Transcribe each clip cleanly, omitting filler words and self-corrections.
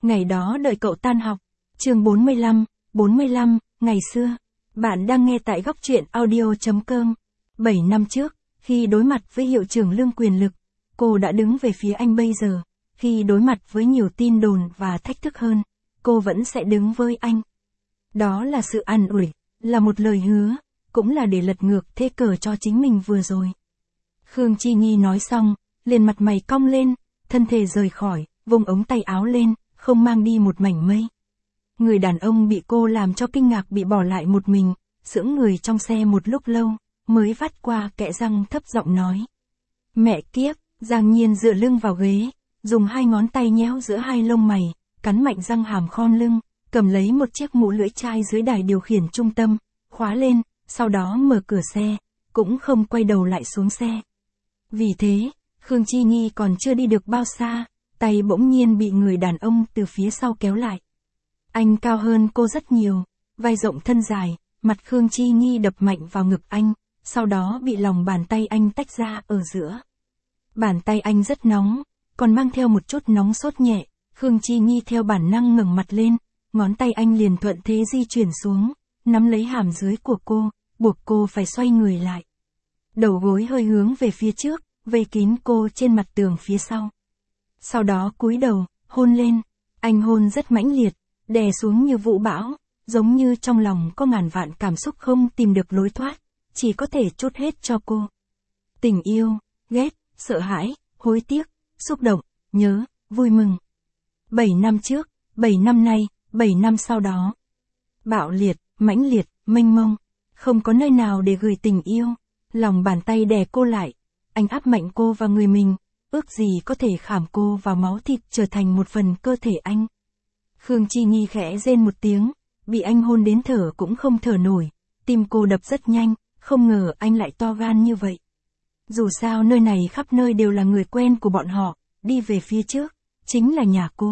Ngày đó đợi cậu tan học. Chương 45, ngày xưa. Bạn đang nghe tại góc truyện audio.com. 7 năm trước, khi đối mặt với hiệu trưởng Lương Quyền Lực, cô đã đứng về phía anh bây giờ. Khi đối mặt với nhiều tin đồn và thách thức hơn, cô vẫn sẽ đứng với anh. Đó là sự an ủi, là một lời hứa, cũng là để lật ngược thế cờ cho chính mình vừa rồi. Khương Chi Nhi nói xong, liền mặt mày cong lên, thân thể rời khỏi, vung ống tay áo lên, không mang đi một mảnh mây. Người đàn ông bị cô làm cho kinh ngạc bị bỏ lại một mình, sững người trong xe một lúc lâu, mới vắt qua kẽ răng thấp giọng nói. Mẹ kiếp, Giang Nhiên dựa lưng vào ghế, dùng hai ngón tay nhéo giữa hai lông mày, cắn mạnh răng hàm khom lưng, cầm lấy một chiếc mũ lưỡi chai dưới đài điều khiển trung tâm, khóa lên, sau đó mở cửa xe, cũng không quay đầu lại xuống xe. Vì thế, Khương Chi Nhi còn chưa đi được bao xa, tay bỗng nhiên bị người đàn ông từ phía sau kéo lại. Anh cao hơn cô rất nhiều, vai rộng thân dài, mặt Khương Chi Nhi đập mạnh vào ngực anh, sau đó bị lòng bàn tay anh tách ra ở giữa. Bàn tay anh rất nóng, còn mang theo một chút nóng sốt nhẹ, Khương Chi Nhi theo bản năng ngẩng mặt lên, ngón tay anh liền thuận thế di chuyển xuống, nắm lấy hàm dưới của cô, buộc cô phải xoay người lại. Đầu gối hơi hướng về phía trước, vây kín cô trên mặt tường phía sau. Sau đó cúi đầu, hôn lên, anh hôn rất mãnh liệt, đè xuống như vũ bão, giống như trong lòng có ngàn vạn cảm xúc không tìm được lối thoát, chỉ có thể trút hết cho cô. Tình yêu, ghét, sợ hãi, hối tiếc, xúc động, nhớ, vui mừng. 7 năm trước, 7 năm nay, 7 năm sau đó. Bạo liệt, mãnh liệt, mênh mông, không có nơi nào để gửi tình yêu. Lòng bàn tay đè cô lại, anh áp mạnh cô vào người mình, ước gì có thể khảm cô vào máu thịt trở thành một phần cơ thể anh. Khương Chi Nhi khẽ rên một tiếng, bị anh hôn đến thở cũng không thở nổi, tim cô đập rất nhanh, không ngờ anh lại to gan như vậy. Dù sao nơi này khắp nơi đều là người quen của bọn họ, đi về phía trước, chính là nhà cô.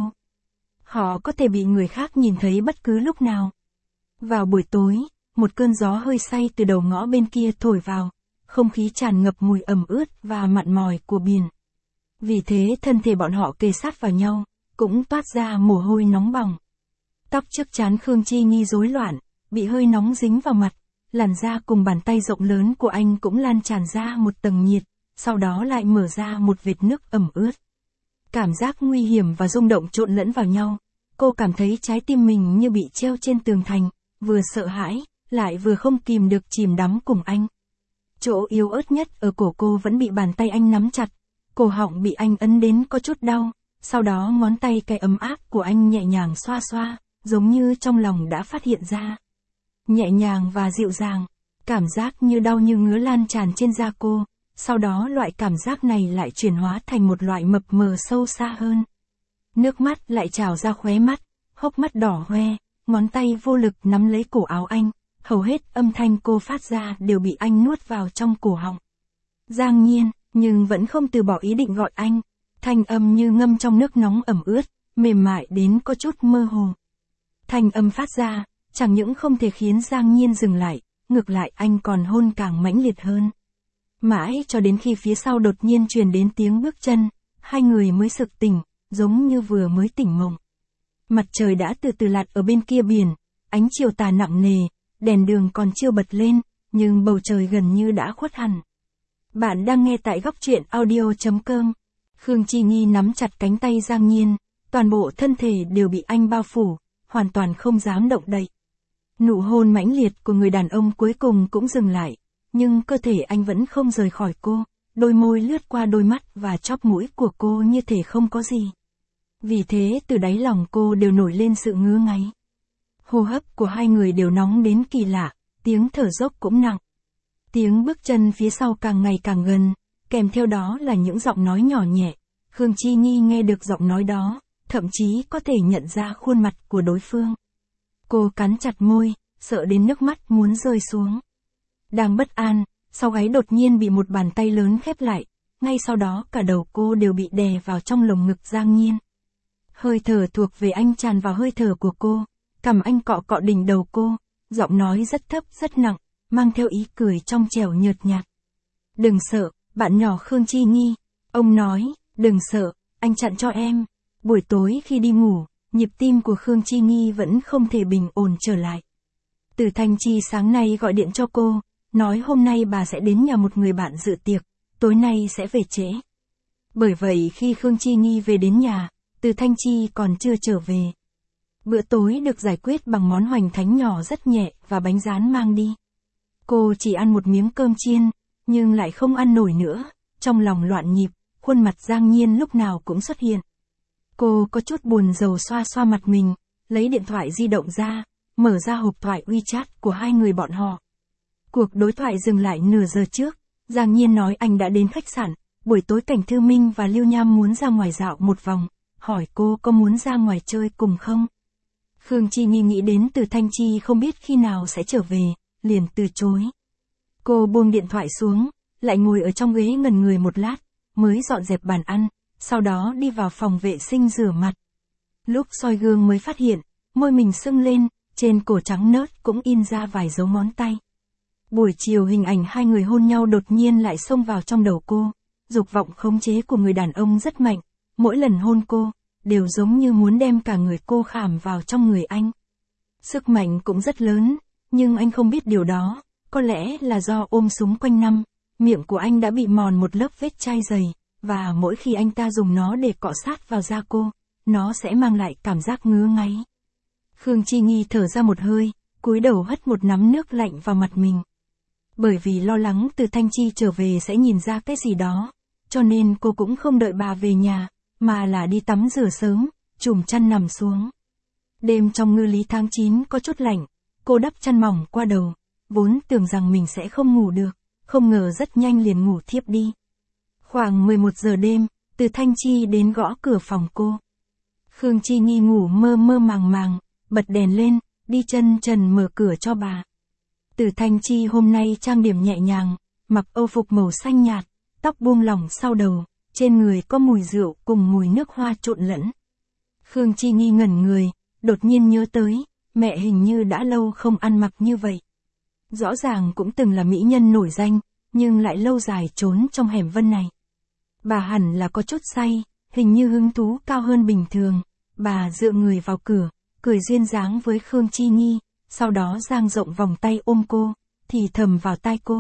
Họ có thể bị người khác nhìn thấy bất cứ lúc nào. Vào buổi tối, một cơn gió hơi say từ đầu ngõ bên kia thổi vào, không khí tràn ngập mùi ẩm ướt và mặn mòi của biển. Vì thế thân thể bọn họ kề sát vào nhau, cũng toát ra mồ hôi nóng bỏng. Tóc trước trán Khương Chi Nhi rối loạn, bị hơi nóng dính vào mặt, làn da cùng bàn tay rộng lớn của anh cũng lan tràn ra một tầng nhiệt, sau đó lại mở ra một vệt nước ẩm ướt. Cảm giác nguy hiểm và rung động trộn lẫn vào nhau, cô cảm thấy trái tim mình như bị treo trên tường thành, vừa sợ hãi, lại vừa không kìm được chìm đắm cùng anh. Chỗ yếu ớt nhất ở cổ cô vẫn bị bàn tay anh nắm chặt, cổ họng bị anh ấn đến có chút đau, sau đó ngón tay cái ấm áp của anh nhẹ nhàng xoa xoa, giống như trong lòng đã phát hiện ra. Nhẹ nhàng và dịu dàng, cảm giác như đau như ngứa lan tràn trên da cô, sau đó loại cảm giác này lại chuyển hóa thành một loại mập mờ sâu xa hơn. Nước mắt lại trào ra khóe mắt, hốc mắt đỏ hoe, ngón tay vô lực nắm lấy cổ áo anh, hầu hết âm thanh cô phát ra đều bị anh nuốt vào trong cổ họng. Giang Nhiên, nhưng vẫn không từ bỏ ý định gọi anh, thanh âm như ngâm trong nước nóng ẩm ướt, mềm mại đến có chút mơ hồ. Thanh âm phát ra, chẳng những không thể khiến Giang Nhiên dừng lại, ngược lại anh còn hôn càng mãnh liệt hơn. Mãi cho đến khi phía sau đột nhiên truyền đến tiếng bước chân, hai người mới sực tỉnh, giống như vừa mới tỉnh mộng. Mặt trời đã từ từ lặn ở bên kia biển, ánh chiều tà nặng nề, đèn đường còn chưa bật lên, nhưng bầu trời gần như đã khuất hẳn. Bạn đang nghe tại góc truyện audio.com. Khương Chi Nhi nắm chặt cánh tay Giang Nhiên, toàn bộ thân thể đều bị anh bao phủ, hoàn toàn không dám động đậy. Nụ hôn mãnh liệt của người đàn ông cuối cùng cũng dừng lại, nhưng cơ thể anh vẫn không rời khỏi cô, đôi môi lướt qua đôi mắt và chóp mũi của cô như thể không có gì. Vì thế từ đáy lòng cô đều nổi lên sự ngứa ngáy. Hô hấp của hai người đều nóng đến kỳ lạ, tiếng thở dốc cũng nặng. Tiếng bước chân phía sau càng ngày càng gần, kèm theo đó là những giọng nói nhỏ nhẹ. Khương Chi Nhi nghe được giọng nói đó, thậm chí có thể nhận ra khuôn mặt của đối phương. Cô cắn chặt môi, sợ đến nước mắt muốn rơi xuống. Đang bất an, sau gáy đột nhiên bị một bàn tay lớn khép lại, ngay sau đó cả đầu cô đều bị đè vào trong lồng ngực Giang Nhiên. Hơi thở thuộc về anh tràn vào hơi thở của cô, cằm anh cọ cọ đỉnh đầu cô, giọng nói rất thấp rất nặng, mang theo ý cười trong trẻo nhợt nhạt. Đừng sợ, bạn nhỏ Khương Chi Nhi, ông nói, đừng sợ, anh chặn cho em. Buổi tối khi đi ngủ, nhịp tim của Khương Chi Nghi vẫn không thể bình ổn trở lại. Từ Thanh Chi sáng nay gọi điện cho cô, nói hôm nay bà sẽ đến nhà một người bạn dự tiệc, tối nay sẽ về trễ. Bởi vậy khi Khương Chi Nghi về đến nhà, Từ Thanh Chi còn chưa trở về. Bữa tối được giải quyết bằng món hoành thánh nhỏ rất nhẹ và bánh rán mang đi. Cô chỉ ăn một miếng cơm chiên, nhưng lại không ăn nổi nữa, trong lòng loạn nhịp, khuôn mặt Giang Nhiên lúc nào cũng xuất hiện. Cô có chút buồn rầu xoa xoa mặt mình, lấy điện thoại di động ra, mở ra hộp thoại WeChat của hai người bọn họ. Cuộc đối thoại dừng lại nửa giờ trước, Giang Nhiên nói anh đã đến khách sạn, buổi tối Cảnh Thư Minh và Lưu Nham muốn ra ngoài dạo một vòng, hỏi cô có muốn ra ngoài chơi cùng không? Khương Chi Nghi nghĩ đến Từ Thanh Chi không biết khi nào sẽ trở về, liền từ chối. Cô buông điện thoại xuống, lại ngồi ở trong ghế ngẩn người một lát, mới dọn dẹp bàn ăn, sau đó đi vào phòng vệ sinh rửa mặt. Lúc soi gương mới phát hiện, môi mình sưng lên, trên cổ trắng nớt cũng in ra vài dấu ngón tay. Buổi chiều hình ảnh hai người hôn nhau đột nhiên lại xông vào trong đầu cô, dục vọng khống chế của người đàn ông rất mạnh, mỗi lần hôn cô, đều giống như muốn đem cả người cô khảm vào trong người anh. Sức mạnh cũng rất lớn, nhưng anh không biết điều đó, có lẽ là do ôm súng quanh năm, miệng của anh đã bị mòn một lớp vết chai dày, và mỗi khi anh ta dùng nó để cọ sát vào da cô, nó sẽ mang lại cảm giác ngứa ngáy. Khương Chi Nghi thở ra một hơi, cúi đầu hất một nắm nước lạnh vào mặt mình. Bởi vì lo lắng Từ Thanh Chi trở về sẽ nhìn ra cái gì đó, cho nên cô cũng không đợi bà về nhà, mà là đi tắm rửa sớm, trùm chăn nằm xuống. Đêm trong Ngư Lý tháng 9 có chút lạnh, cô đắp chăn mỏng qua đầu, vốn tưởng rằng mình sẽ không ngủ được, không ngờ rất nhanh liền ngủ thiếp đi. Khoảng 11 giờ đêm, Từ Thanh Chi đến gõ cửa phòng cô. Khương Chi Nghi ngủ mơ mơ màng màng, bật đèn lên, đi chân trần mở cửa cho bà. Từ Thanh Chi hôm nay trang điểm nhẹ nhàng, mặc âu phục màu xanh nhạt, tóc buông lỏng sau đầu, trên người có mùi rượu cùng mùi nước hoa trộn lẫn. Khương Chi Nghi ngẩn người, đột nhiên nhớ tới, mẹ hình như đã lâu không ăn mặc như vậy. Rõ ràng cũng từng là mỹ nhân nổi danh, nhưng lại lâu dài trốn trong hẻm Vân này. Bà hẳn là có chút say, hình như hứng thú cao hơn bình thường, bà dựa người vào cửa, cười duyên dáng với Khương Chi Nghi, sau đó dang rộng vòng tay ôm cô, thì thầm vào tai cô.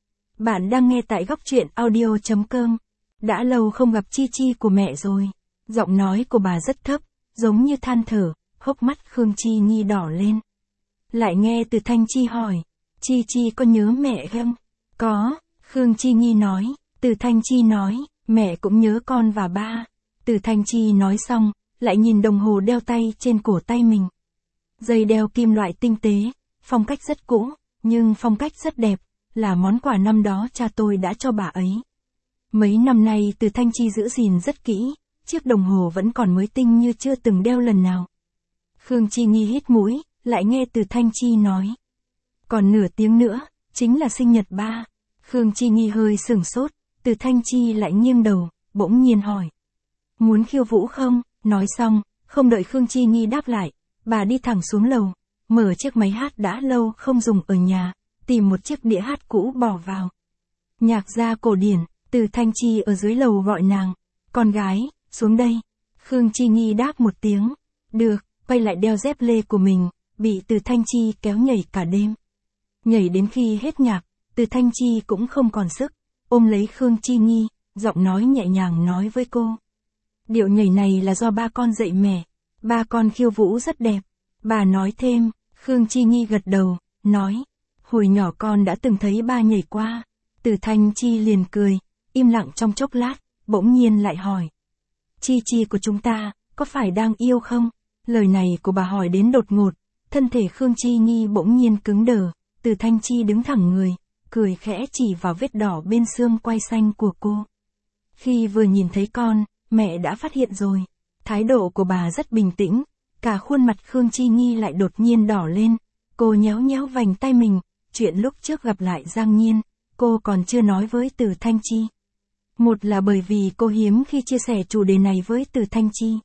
Bạn đang nghe tại góc truyện audio.com. Đã lâu không gặp Chi Chi của mẹ rồi. Giọng nói của bà rất thấp, giống như than thở, hốc mắt Khương Chi Nghi đỏ lên. Lại nghe Từ Thanh Chi hỏi, Chi Chi có nhớ mẹ không? Có, Khương Chi Nghi nói. Từ Thanh Chi nói, mẹ cũng nhớ con và ba. Từ Thanh Chi nói xong, lại nhìn đồng hồ đeo tay trên cổ tay mình. Dây đeo kim loại tinh tế, phong cách rất cũ, nhưng phong cách rất đẹp, là món quà năm đó cha tôi đã cho bà ấy. Mấy năm nay Từ Thanh Chi giữ gìn rất kỹ, chiếc đồng hồ vẫn còn mới tinh như chưa từng đeo lần nào. Khương Chi Nghi hít mũi, lại nghe Từ Thanh Chi nói. Còn nửa tiếng nữa, chính là sinh nhật ba. Khương Chi Nghi hơi sửng sốt, Từ Thanh Chi lại nghiêng đầu, bỗng nhiên hỏi. Muốn khiêu vũ không? Nói xong, không đợi Khương Chi Nghi đáp lại, bà đi thẳng xuống lầu, mở chiếc máy hát đã lâu không dùng ở nhà, tìm một chiếc đĩa hát cũ bỏ vào. Nhạc gia cổ điển, Từ Thanh Chi ở dưới lầu gọi nàng. Con gái, xuống đây. Khương Chi Nghi đáp một tiếng. Được, quay lại đeo dép lê của mình, bị Từ Thanh Chi kéo nhảy cả đêm. Nhảy đến khi hết nhạc, Từ Thanh Chi cũng không còn sức, ôm lấy Khương Chi Nghi, giọng nói nhẹ nhàng nói với cô. Điệu nhảy này là do ba con dạy mẹ, ba con khiêu vũ rất đẹp. Bà nói thêm, Khương Chi Nghi gật đầu, nói, hồi nhỏ con đã từng thấy ba nhảy qua. Từ Thanh Chi liền cười, im lặng trong chốc lát, bỗng nhiên lại hỏi. Chi Chi của chúng ta, có phải đang yêu không? Lời này của bà hỏi đến đột ngột, thân thể Khương Chi Nghi bỗng nhiên cứng đờ, Từ Thanh Chi đứng thẳng người, cười khẽ chỉ vào vết đỏ bên xương quai xanh của cô. Khi vừa nhìn thấy con, mẹ đã phát hiện rồi. Thái độ của bà rất bình tĩnh, cả khuôn mặt Khương Chi Nghi lại đột nhiên đỏ lên, cô nhéo nhéo vành tay mình, chuyện lúc trước gặp lại Giang Nhiên, cô còn chưa nói với Từ Thanh Chi. Một là bởi vì cô hiếm khi chia sẻ chủ đề này với Từ Thanh Chi.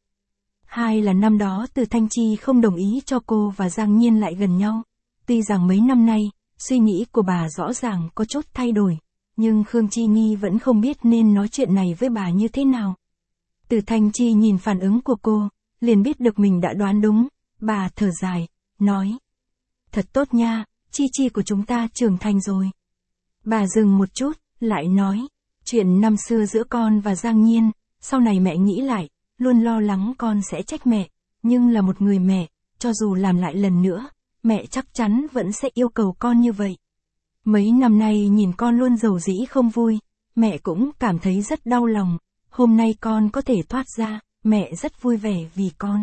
Hai là năm đó Từ Thanh Chi không đồng ý cho cô và Giang Nhiên lại gần nhau. Tuy rằng mấy năm nay, suy nghĩ của bà rõ ràng có chút thay đổi, nhưng Khương Chi Nghi vẫn không biết nên nói chuyện này với bà như thế nào. Từ Thanh Chi nhìn phản ứng của cô, liền biết được mình đã đoán đúng, bà thở dài, nói. Thật tốt nha, Chi Chi của chúng ta trưởng thành rồi. Bà dừng một chút, lại nói, chuyện năm xưa giữa con và Giang Nhiên, sau này mẹ nghĩ lại, luôn lo lắng con sẽ trách mẹ, nhưng là một người mẹ, cho dù làm lại lần nữa, mẹ chắc chắn vẫn sẽ yêu cầu con như vậy. Mấy năm nay nhìn con luôn dầu dĩ không vui, mẹ cũng cảm thấy rất đau lòng, hôm nay con có thể thoát ra, mẹ rất vui vẻ vì con.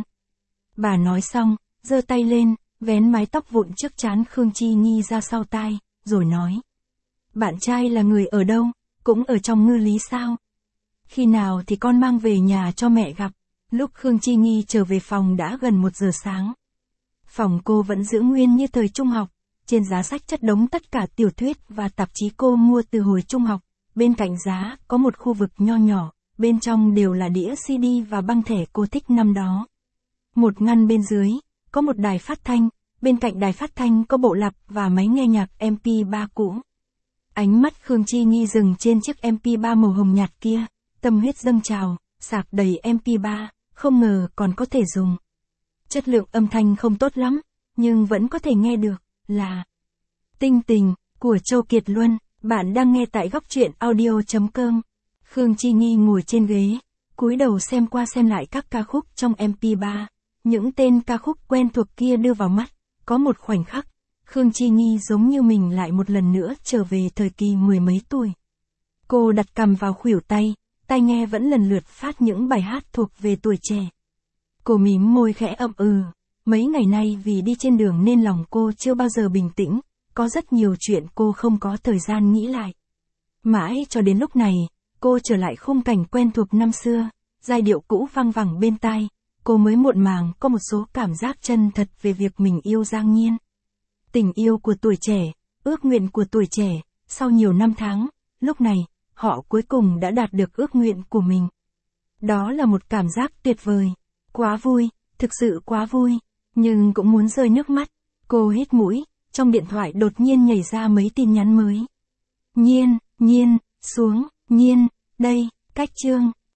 Bà nói xong, giơ tay lên, vén mái tóc vụn trước trán Khương Chi Nhi ra sau tai, rồi nói. Bạn trai là người ở đâu, cũng ở trong Ngư Lý sao? Khi nào thì con mang về nhà cho mẹ gặp. Lúc Khương Chi Nhi trở về phòng đã gần 1 giờ sáng. Phòng cô vẫn giữ nguyên như thời trung học, trên giá sách chất đống tất cả tiểu thuyết và tạp chí cô mua từ hồi trung học, bên cạnh giá có một khu vực nho nhỏ, bên trong đều là đĩa CD và băng thẻ cô thích năm đó. Một ngăn bên dưới, có một đài phát thanh, bên cạnh đài phát thanh có bộ lặp và máy nghe nhạc MP3 cũ. Ánh mắt Khương Chi Nhi dừng trên chiếc MP3 màu hồng nhạt kia, tâm huyết dâng trào, sạc đầy MP3, không ngờ còn có thể dùng. Chất lượng âm thanh không tốt lắm, nhưng vẫn có thể nghe được, là Tinh Tình, của Châu Kiệt Luân. Bạn đang nghe tại góc truyện audio.com. Khương Chi Nhi ngồi trên ghế, cúi đầu xem qua xem lại các ca khúc trong MP3. Những tên ca khúc quen thuộc kia đưa vào mắt, có một khoảnh khắc, Khương Chi Nhi giống như mình lại một lần nữa trở về thời kỳ 10 mấy tuổi. Cô đặt cằm vào khuỷu tay, tai nghe vẫn lần lượt phát những bài hát thuộc về tuổi trẻ. Cô mím môi khẽ ậm ừ, mấy ngày nay vì đi trên đường nên lòng cô chưa bao giờ bình tĩnh, có rất nhiều chuyện cô không có thời gian nghĩ lại. Mãi cho đến lúc này, cô trở lại khung cảnh quen thuộc năm xưa, giai điệu cũ vang vẳng bên tai, cô mới muộn màng có một số cảm giác chân thật về việc mình yêu Giang Nhiên. Tình yêu của tuổi trẻ, ước nguyện của tuổi trẻ, sau nhiều năm tháng, lúc này, họ cuối cùng đã đạt được ước nguyện của mình. Đó là một cảm giác tuyệt vời, quá vui, thực sự quá vui, nhưng cũng muốn rơi nước mắt. Cô hít mũi, trong điện thoại đột nhiên nhảy ra mấy tin nhắn mới. Nhiên, xuống, Nhiên, đây, cách chương.